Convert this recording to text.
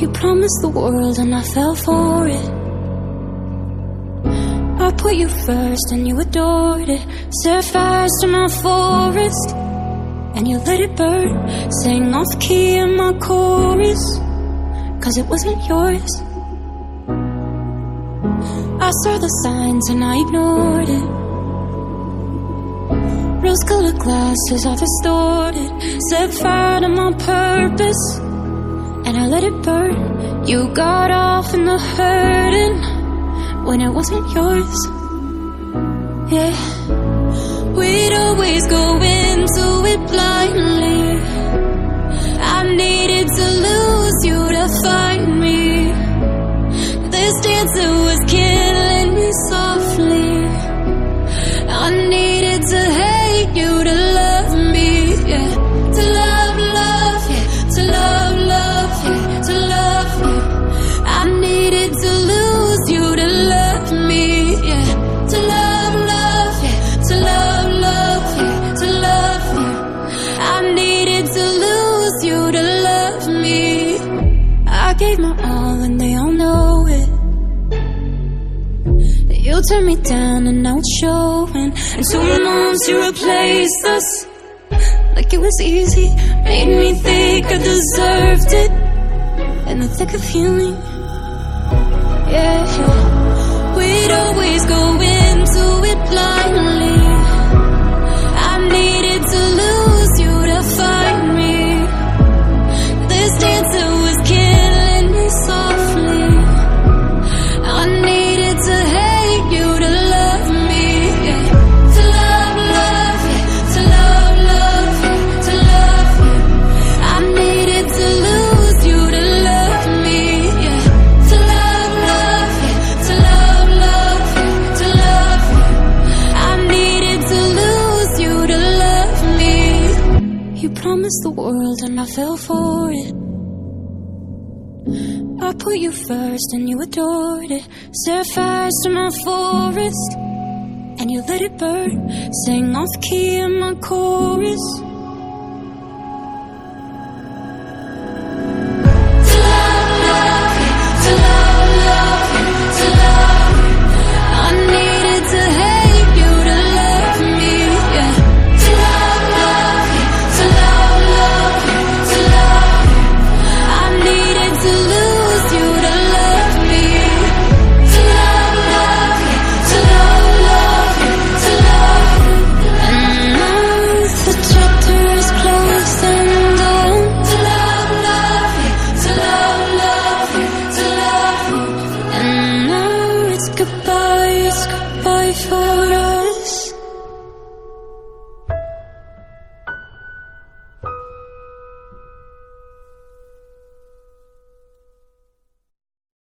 You promised the world and I fell for it. I put you first and you adored it. Set fires to my forest and you let it burn. Sang off key in my chorus, 'cause it wasn't yours. I saw the signs and I ignored it. Rose-colored glasses are distorted. Set fire to my purpose and I let it burn. You got off in the hurting when it wasn't yours. Yeah, we'd always go into it blindly. I needed to lose you to find me. This dancer was killing me softly. I needed to hate you to love me, yeah. To love, love, yeah. To love, love, yeah. To love you. I needed to lose you to love me, yeah. To love, love, yeah. To love, love, yeah. To love you. I needed to lose you to love me. I gave my all and they all know it. You turned me down and now it's showing. And 2 months you replaced us like it was easy. Made me think I deserved it in the thick of healing. Yeah, we'd always go into it blindly. I needed to lose you to find me. This dancer was killing me softly. I needed to hate you to love me, yeah. To love, love, yeah. To love, love, yeah. To love you. I needed to lose you to love me, yeah. To love, love, yeah. To love, love, yeah. To love you. I needed to lose you to love me. You promised the world and I fell for it. I put you first and you adored it. Set fires to my forest and you let it burn. Sang off key in my chorus. To love, love, yeah. To love, love, yeah. To love you. I needed to hate you to love me, yeah. To love, love, yeah. To love, love, yeah. To love you. I needed to lose you to love me. To love, love, yeah. To love, love, yeah. To love you. And now the chapter is closed and done. To love, love, yeah. To love, love, yeah. To love you. And now it's goodbye for us.